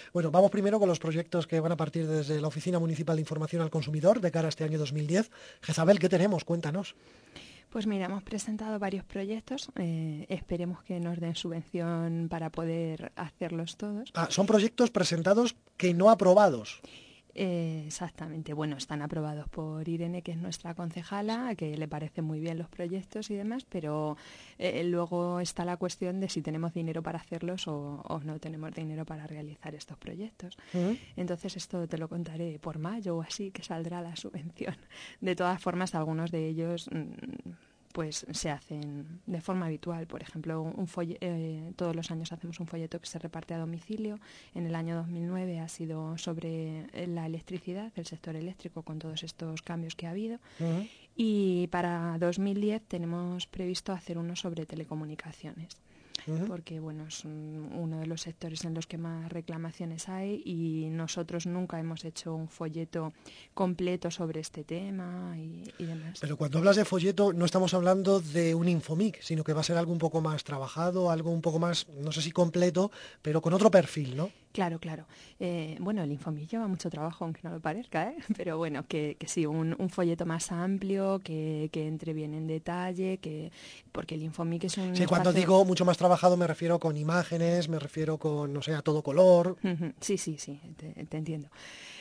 Bueno, vamos primero con los proyectos que van a partir desde la Oficina Municipal de Información al Consumidor de cara a este año 2010. Jezabel, ¿qué tenemos? Cuéntanos. Pues mira, hemos presentado varios proyectos, esperemos que nos den subvención para poder hacerlos todos. Ah, son proyectos presentados que no aprobados. Exactamente, bueno, están aprobados por Irene, que es nuestra concejala, que le parecen muy bien los proyectos y demás, pero luego está la cuestión de si tenemos dinero para hacerlos o no tenemos dinero para realizar estos proyectos. Ujú. Entonces esto te lo contaré por mayo o así, que saldrá la subvención. De todas formas, algunos de ellos pues se hacen de forma habitual. Por ejemplo, todos los años hacemos un folleto que se reparte a domicilio. En el año 2009 ha sido sobre la electricidad, el sector eléctrico, con todos estos cambios que ha habido. Ujú. Y para 2010 tenemos previsto hacer uno sobre telecomunicaciones, Ujú. porque bueno, es uno de los sectores en los que más reclamaciones hay y nosotros nunca hemos hecho un folleto completo sobre este tema y demás. Pero cuando hablas de folleto no estamos hablando de un infomic, sino que va a ser algo un poco más trabajado, algo un poco más, no sé si completo, pero con otro perfil, ¿no? Claro, claro. Bueno, el Infomil lleva mucho trabajo, aunque no lo parezca, ¿eh? Pero bueno, que sí, un folleto más amplio, que entre bien en detalle, porque el Infomil es un Sí, cuando espacio... digo mucho más trabajado me refiero con imágenes, me refiero con, no sé, a todo color. Sí, sí, sí, te entiendo.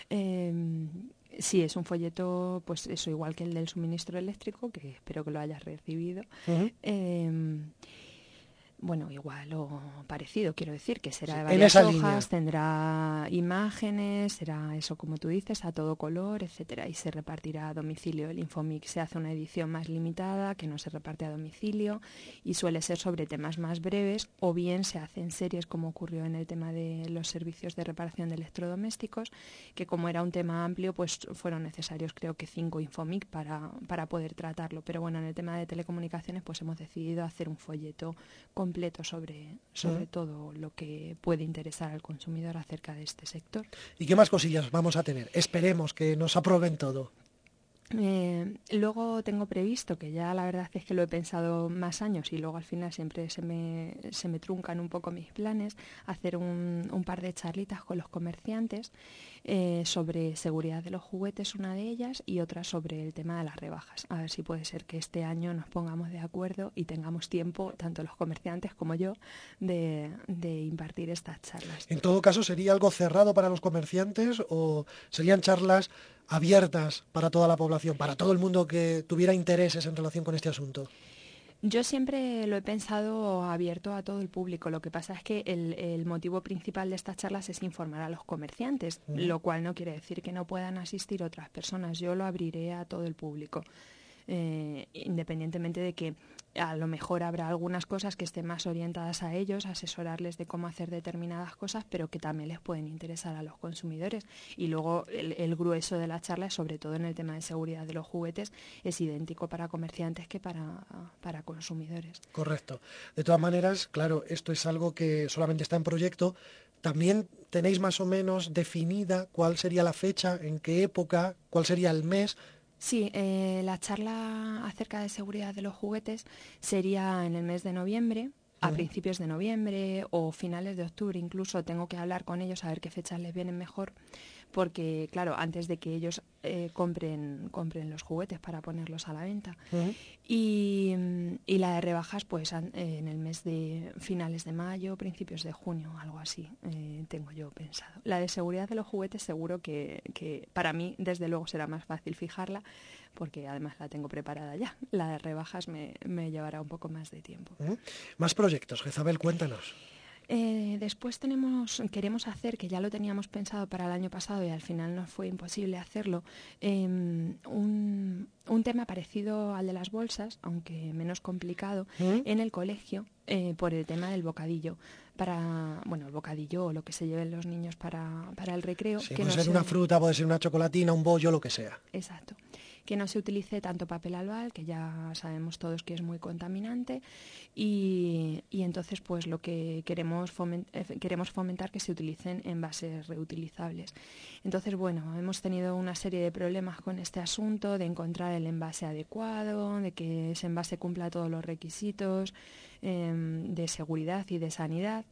Eh, sí, es un folleto, pues eso, igual que el del suministro eléctrico, que espero que lo hayas recibido. Ujú. Eh, Bueno, igual o parecido, quiero decir, que será Sí, de en varias esa línea. hojas, tendrá imágenes, será eso como tú dices, a todo color, etcétera, y se repartirá a domicilio. El Infomix se hace una edición más limitada, que no se reparte a domicilio, y suele ser sobre temas más breves, o bien se hacen series, como ocurrió en el tema de los servicios de reparación de electrodomésticos, que como era un tema amplio, pues fueron necesarios creo que 5 Infomix para poder tratarlo. Pero bueno, en el tema de telecomunicaciones, pues hemos decidido hacer un folleto completo sobre Ujú. todo lo que puede interesar al consumidor acerca de este sector. ¿Y qué más cosillas vamos a tener? Esperemos que nos aprueben todo. Luego tengo previsto, que ya la verdad es que lo he pensado más años y luego al final siempre se me truncan un poco mis planes, hacer un par de charlitas con los comerciantes sobre seguridad de los juguetes, una de ellas, y otra sobre el tema de las rebajas. A ver si puede ser que este año nos pongamos de acuerdo y tengamos tiempo, tanto los comerciantes como yo, de impartir estas charlas. En todo caso, ¿sería algo cerrado para los comerciantes o serían charlas abiertas para toda la población, para todo el mundo que tuviera intereses en relación con este asunto? Yo siempre lo he pensado abierto a todo el público. Lo que pasa es que el motivo principal de estas charlas es informar a los comerciantes, Ujú. lo cual no quiere decir que no puedan asistir otras personas. Yo lo abriré a todo el público, independientemente de que a lo mejor habrá algunas cosas que estén más orientadas a ellos, asesorarles de cómo hacer determinadas cosas, pero que también les pueden interesar a los consumidores. Y luego el grueso de la charla, sobre todo en el tema de seguridad de los juguetes, es idéntico para comerciantes que para consumidores. Correcto. De todas maneras, claro, esto es algo que solamente está en proyecto. ¿También tenéis más o menos definida cuál sería la fecha, en qué época, cuál sería el mes? Sí, la charla acerca de seguridad de los juguetes sería en el mes de noviembre, a Ujú. principios de noviembre o finales de octubre. Incluso tengo que hablar con ellos a ver qué fechas les vienen mejor, porque claro, antes de que ellos compren los juguetes para ponerlos a la venta. Ujú. Y la de rebajas, pues en el mes de finales de mayo, principios de junio, algo así, tengo yo pensado. La de seguridad de los juguetes seguro que para mí, desde luego, será más fácil fijarla, porque además la tengo preparada ya. La de rebajas me llevará un poco más de tiempo. Ujú. Más proyectos, Jezabel, cuéntanos. Después queremos hacer, que ya lo teníamos pensado para el año pasado y al final nos fue imposible hacerlo, un tema parecido al de las bolsas, aunque menos complicado, Ujú. en el colegio por el tema del bocadillo. Bueno, el bocadillo o lo que se lleven los niños para el recreo, Sí, que puede no ser una se... fruta, puede ser una chocolatina, un bollo, lo que sea. Exacto. Que no se utilice tanto papel albal, que ya sabemos todos que es muy contaminante, y entonces pues lo que queremos fomentar que se utilicen envases reutilizables. Entonces, bueno, hemos tenido una serie de problemas con este asunto, de encontrar el envase adecuado, de que ese envase cumpla todos los requisitos de seguridad y de sanidad.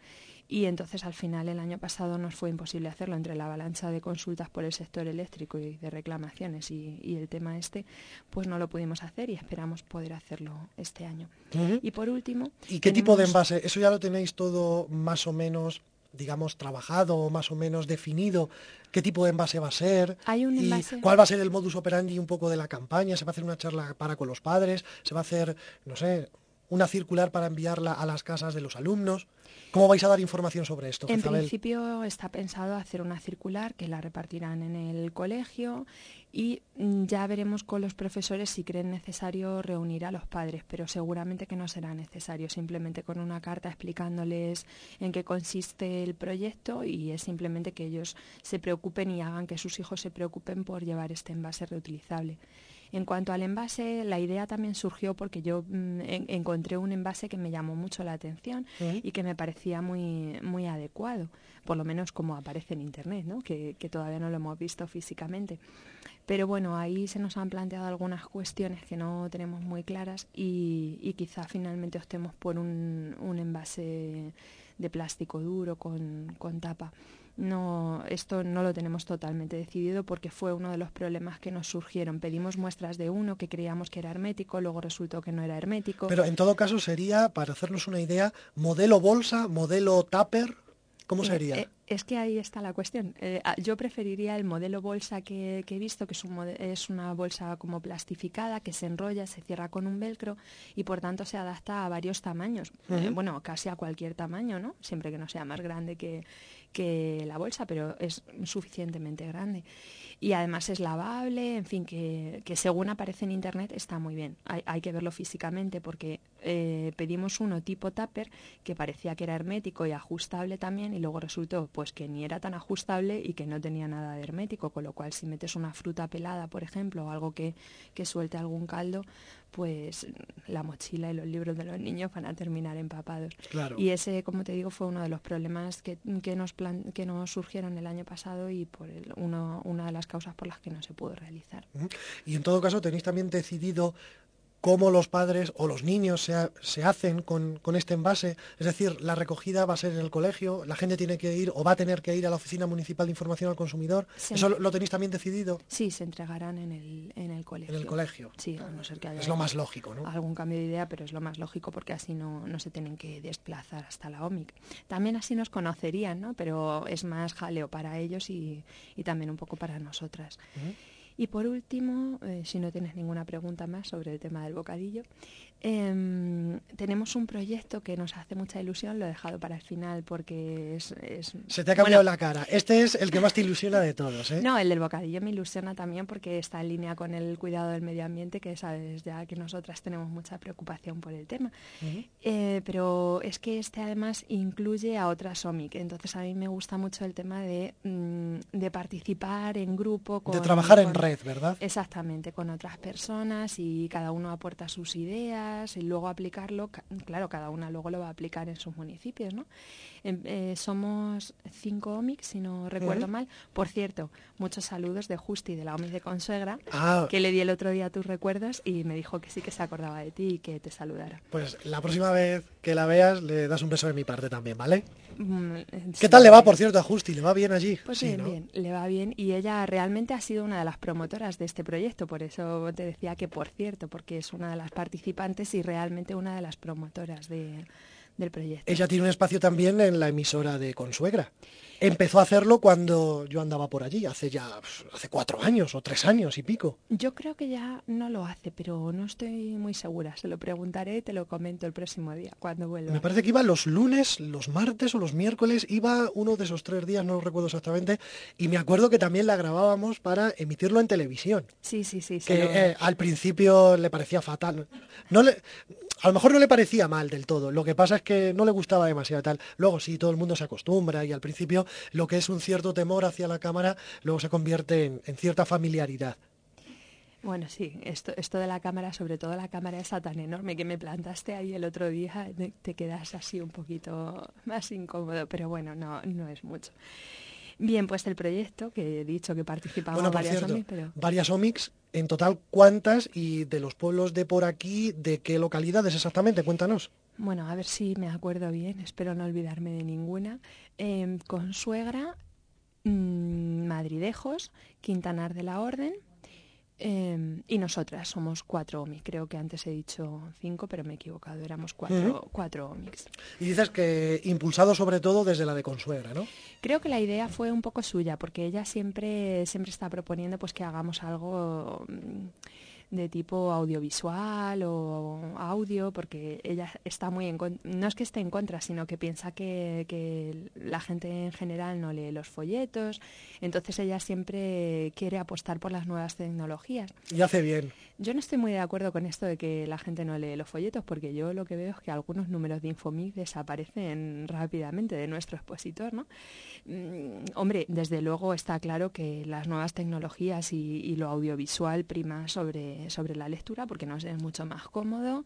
Y entonces al final el año pasado nos fue imposible hacerlo entre la avalancha de consultas por el sector eléctrico y de reclamaciones y el tema pues no lo pudimos hacer y esperamos poder hacerlo este año. Uh-huh. Y por último... ¿Y qué tipo de envase? ¿Eso ya lo tenéis todo más o menos, digamos, trabajado o más o menos definido? ¿Qué tipo de envase va a ser? Hay un ¿Y envase... cuál va a ser el modus operandi un poco de la campaña? ¿Se va a hacer una charla con los padres? ¿Se va a hacer, no sé, una circular para enviarla a las casas de los alumnos? ¿Cómo vais a dar información sobre esto, En Jezabel? principio está pensado hacer una circular que la repartirán en el colegio y ya veremos con los profesores si creen necesario reunir a los padres, pero seguramente que no será necesario, simplemente con una carta explicándoles en qué consiste el proyecto y es simplemente que ellos se preocupen y hagan que sus hijos se preocupen por llevar este envase reutilizable. En cuanto al envase, la idea también surgió porque yo encontré un envase que me llamó mucho la atención y que me parecía muy, muy adecuado, por lo menos como aparece en Internet, ¿no? que todavía no lo hemos visto físicamente. Pero bueno, ahí se nos han planteado algunas cuestiones que no tenemos muy claras y quizá finalmente optemos por un envase de plástico duro con tapa. No, esto no lo tenemos totalmente decidido porque fue uno de los problemas que nos surgieron. Pedimos muestras de uno que creíamos que era hermético, luego resultó que no era hermético. Pero en todo caso sería, para hacernos una idea, modelo bolsa, modelo tupper, ¿cómo sería? Es que ahí está la cuestión. Yo preferiría el modelo bolsa que he visto, que es una bolsa como plastificada, que se enrolla, se cierra con un velcro y por tanto se adapta a varios tamaños. Bueno, casi a cualquier tamaño, ¿no? Siempre que no sea más grande que la bolsa, pero es suficientemente grande. Y además es lavable, en fin, que según aparece en Internet está muy bien. Hay que verlo físicamente porque pedimos uno tipo tupper que parecía que era hermético y ajustable también y luego resultó pues que ni era tan ajustable y que no tenía nada de hermético, con lo cual si metes una fruta pelada, por ejemplo, o algo que suelte algún caldo, pues la mochila y los libros de los niños van a terminar empapados. Claro. Y ese, como te digo, fue uno de los problemas que nos surgieron el año pasado y por una de las causas por las que no se pudo realizar. Y en todo caso tenéis también decidido cómo los padres o los niños se hacen con este envase. Es decir, la recogida va a ser en el colegio, la gente tiene que ir o va a tener que ir a la Oficina Municipal de Información al Consumidor. ¿Eso lo tenéis también decidido? Sí, se entregarán en el colegio. En el colegio. Sí, a no ser que haya es lo más lógico, ¿no? Algún cambio de idea, pero es lo más lógico porque así no se tienen que desplazar hasta la OMIC. También así nos conocerían, ¿no? Pero es más jaleo para ellos y también un poco para nosotras. Y por último, si no tienes ninguna pregunta más sobre el tema del bocadillo, tenemos un proyecto que nos hace mucha ilusión, lo he dejado para el final porque es Se te ha cambiado la cara. Este es el que más te ilusiona de todos, ¿eh? No, el del bocadillo me ilusiona también porque está en línea con el cuidado del medio ambiente, que sabes ya que nosotras tenemos mucha preocupación por el tema. Pero es que este además incluye a otras OMIC, entonces a mí me gusta mucho el tema de participar en grupo. De trabajar en red, ¿verdad? Exactamente, con otras personas y cada uno aporta sus ideas y luego aplicarlo, claro, cada una luego lo va a aplicar en sus municipios, ¿no? Somos 5 OMIC, si no recuerdo mal. Por cierto, muchos saludos de Justi, de la OMIC de Consuegra, que le di el otro día tus recuerdos y me dijo que sí que se acordaba de ti y que te saludara. Pues la próxima vez que la veas le das un beso de mi parte también, ¿vale? ¿Qué Sí, tal le va, por cierto, a Justi? ¿Le va bien allí? Pues sí, bien, ¿no? bien, le va bien y ella realmente ha sido una de las promotoras de este proyecto, por eso te decía que por cierto, porque es una de las participantes y realmente una de las promotoras del proyecto. Ella tiene un espacio también en la emisora de Consuegra. Empezó a hacerlo cuando yo andaba por allí, hace 4 años o 3 años y pico. Yo creo que ya no lo hace, pero no estoy muy segura. Se lo preguntaré y te lo comento el próximo día, cuando vuelva. Me parece que iba los lunes, los martes o los miércoles, iba uno de esos 3 días, no lo recuerdo exactamente, y me acuerdo que también la grabábamos para emitirlo en televisión. Sí. Que al principio le parecía fatal. A lo mejor no le parecía mal del todo, lo que pasa es que no le gustaba demasiado tal. Luego sí, todo el mundo se acostumbra y al principio lo que es un cierto temor hacia la cámara luego se convierte en cierta familiaridad. Bueno, sí, esto de la cámara, sobre todo la cámara esa tan enorme que me plantaste ahí el otro día, te quedas así un poquito más incómodo, pero bueno, no es mucho. Bien, pues el proyecto, que he dicho que participamos varias OMICs, pero... Varias OMICs, en total, ¿cuántas? Y de los pueblos de por aquí, ¿de qué localidades exactamente? Cuéntanos. Bueno, a ver si me acuerdo bien, espero no olvidarme de ninguna. Consuegra, Madridejos, Quintanar de la Orden, y nosotras somos 4 OMIC. Creo que antes he dicho 5, pero me he equivocado, éramos cuatro OMICs. Y dices que impulsado sobre todo desde la de Consuegra, ¿no? Creo que la idea fue un poco suya, porque ella siempre está proponiendo pues que hagamos algo de tipo audiovisual o audio, porque ella está muy no es que esté en contra, sino que piensa que la gente en general no lee los folletos, entonces ella siempre quiere apostar por las nuevas tecnologías. Y hace bien. Yo no estoy muy de acuerdo con esto de que la gente no lee los folletos, porque yo lo que veo es que algunos números de Infomic desaparecen rápidamente de nuestro expositor, ¿no? Hombre, desde luego está claro que las nuevas tecnologías y lo audiovisual prima sobre la lectura, porque nos es mucho más cómodo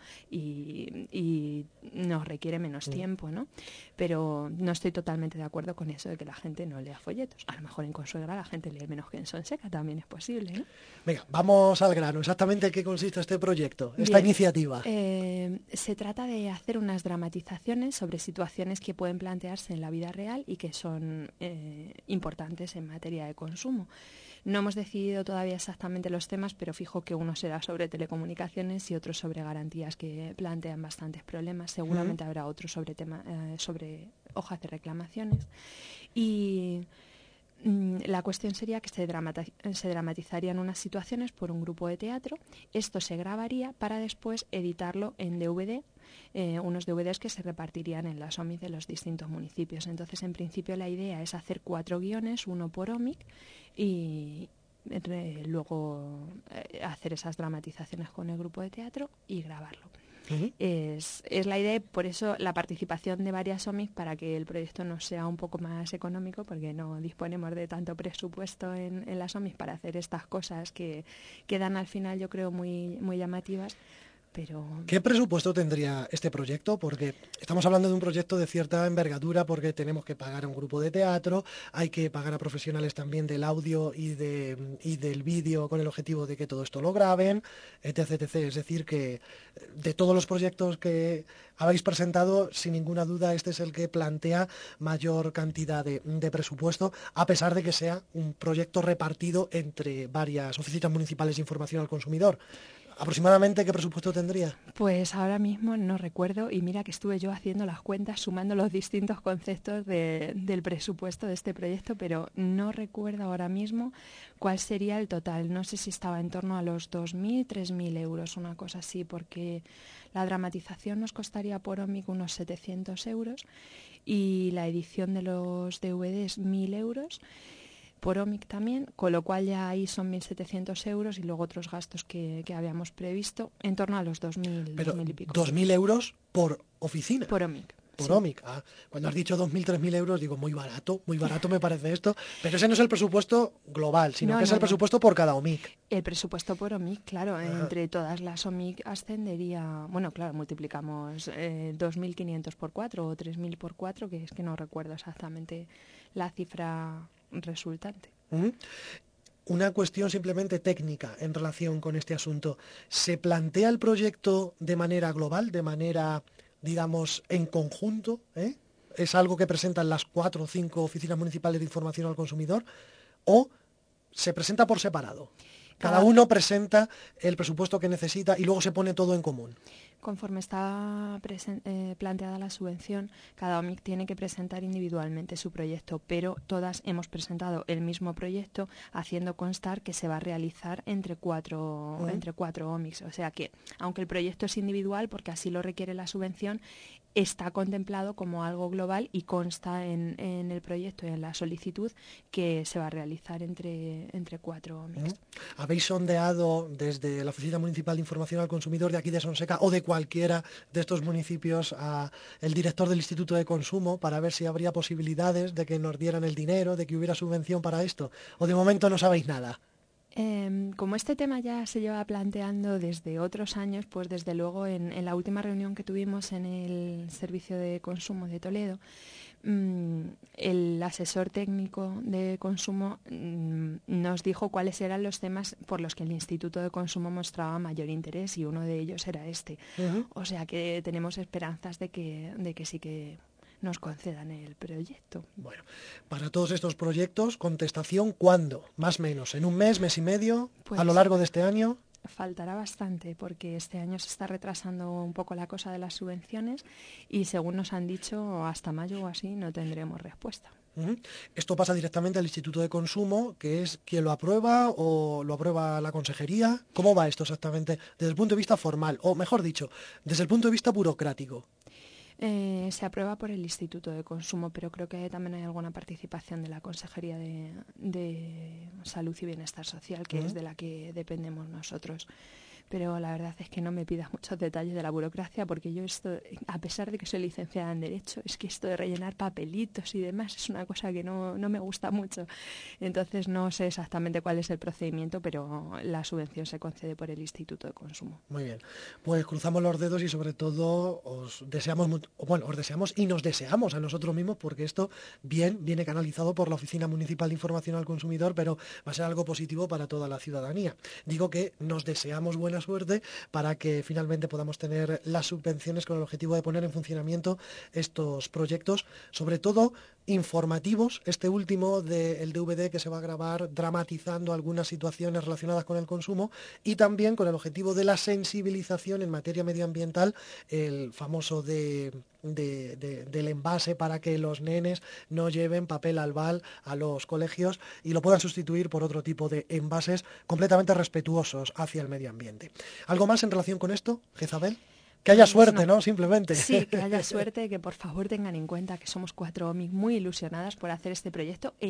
y nos requiere menos tiempo, ¿no? Pero no estoy totalmente de acuerdo con eso de que la gente no lea folletos. A lo mejor en Consuegra la gente lee menos que en Sonseca, también es posible, ¿no? Venga, vamos al grano. Exactamente en qué consiste este proyecto, esta Bien, iniciativa. se trata de hacer unas dramatizaciones sobre situaciones que pueden plantearse en la vida real y que son importantes en materia de consumo. No hemos decidido todavía exactamente los temas, pero fijo que uno será sobre telecomunicaciones y otro sobre garantías, que plantean bastantes problemas. Seguramente habrá otro sobre sobre hojas de reclamaciones. Y la cuestión sería que se dramatizarían unas situaciones por un grupo de teatro. Esto se grabaría para después editarlo en DVD, unos DVDs que se repartirían en las OMIC de los distintos municipios. Entonces, en principio, la idea es hacer 4 guiones, uno por OMIC, y luego hacer esas dramatizaciones con el grupo de teatro y grabarlo. Es la idea, y por eso la participación de varias OMIC, para que el proyecto nos sea un poco más económico, porque no disponemos de tanto presupuesto en las OMIC para hacer estas cosas que quedan al final, yo creo, muy, muy llamativas. Pero... ¿Qué presupuesto tendría este proyecto? Porque estamos hablando de un proyecto de cierta envergadura, porque tenemos que pagar a un grupo de teatro, hay que pagar a profesionales también del audio y del vídeo con el objetivo de que todo esto lo graben, etc, etc. Es decir, que de todos los proyectos que habéis presentado, sin ninguna duda, este es el que plantea mayor cantidad de presupuesto, a pesar de que sea un proyecto repartido entre varias oficinas municipales de información al consumidor. ¿Aproximadamente qué presupuesto tendría? Pues ahora mismo no recuerdo, y mira que estuve yo haciendo las cuentas, sumando los distintos conceptos del presupuesto de este proyecto, pero no recuerdo ahora mismo cuál sería el total. No sé si estaba en torno a los 2.000, 3.000 euros, una cosa así, porque la dramatización nos costaría por OMIC unos 700 euros y la edición de los DVDs 1.000 euros. Por OMIC también, con lo cual ya ahí son 1.700 euros y luego otros gastos que habíamos previsto, en torno a los 2.000, Pero 2.000 y pico. 2.000 euros por oficina. Por OMIC. Por sí. OMIC. Ah, cuando has dicho 2.000, 3.000 euros, digo, muy barato me parece esto. Pero ese no es el presupuesto global, sino que es el presupuesto por cada OMIC. El presupuesto por OMIC, claro, entre todas las OMIC ascendería, bueno, claro, multiplicamos 2.500 por 4 o 3.000 por 4, que es que no recuerdo exactamente la cifra resultante. Una cuestión simplemente técnica en relación con este asunto. ¿Se plantea el proyecto de manera global, de manera, digamos, en conjunto? ¿Es algo que presentan las 4 o 5 oficinas municipales de información al consumidor? ¿O se presenta por separado? Cada uno presenta el presupuesto que necesita y luego se pone todo en común. Conforme está planteada la subvención, cada OMIC tiene que presentar individualmente su proyecto, pero todas hemos presentado el mismo proyecto, haciendo constar que se va a realizar entre cuatro OMICs. O sea que, aunque el proyecto es individual, porque así lo requiere la subvención, está contemplado como algo global y consta en el proyecto y en la solicitud que se va a realizar entre 4 OMICs. ¿Habéis sondeado desde la Oficina Municipal de Información al Consumidor de aquí de Sonseca o de cualquiera de estos municipios al director del Instituto de Consumo para ver si habría posibilidades de que nos dieran el dinero, de que hubiera subvención para esto? ¿O de momento no sabéis nada? Como este tema ya se lleva planteando desde otros años, pues desde luego en la última reunión que tuvimos en el Servicio de Consumo de Toledo, El asesor técnico de consumo nos dijo cuáles eran los temas por los que el Instituto de Consumo mostraba mayor interés y uno de ellos era este. O sea que tenemos esperanzas de que sí que nos concedan el proyecto. Bueno, para todos estos proyectos, contestación, ¿cuándo? Más o menos, ¿en un mes, mes y medio? Pues ¿A lo largo de este año? faltará bastante porque este año se está retrasando un poco la cosa de las subvenciones y según nos han dicho hasta mayo o así no tendremos respuesta. Esto pasa directamente al Instituto de Consumo, que es quien lo aprueba o lo aprueba la consejería. ¿Cómo va esto exactamente desde el punto de vista formal? O mejor dicho, desde el punto de vista burocrático. Se aprueba por el Instituto de Consumo, pero creo que también hay alguna participación de la Consejería de Salud y Bienestar Social, que es de la que dependemos nosotros. Pero la verdad es que no me pidas muchos detalles de la burocracia, porque yo esto, a pesar de que soy licenciada en Derecho, es que esto de rellenar papelitos y demás es una cosa que no me gusta mucho. Entonces no sé exactamente cuál es el procedimiento, pero la subvención se concede por el Instituto de Consumo. Muy bien, pues cruzamos los dedos y sobre todo os deseamos y nos deseamos a nosotros mismos, porque esto viene canalizado por la Oficina Municipal de Información al Consumidor, pero va a ser algo positivo para toda la ciudadanía. Digo que nos deseamos buena suerte para que finalmente podamos tener las subvenciones con el objetivo de poner en funcionamiento estos proyectos, sobre todo informativos, este último del DVD que se va a grabar dramatizando algunas situaciones relacionadas con el consumo y también con el objetivo de la sensibilización en materia medioambiental, el famoso del envase para que los nenes no lleven papel albal a los colegios y lo puedan sustituir por otro tipo de envases completamente respetuosos hacia el medio ambiente. ¿Algo más en relación con esto, Jezabel? Que haya suerte, ¿no? Simplemente. Sí, que haya suerte, que por favor tengan en cuenta que somos 4 OMI muy ilusionadas por hacer este proyecto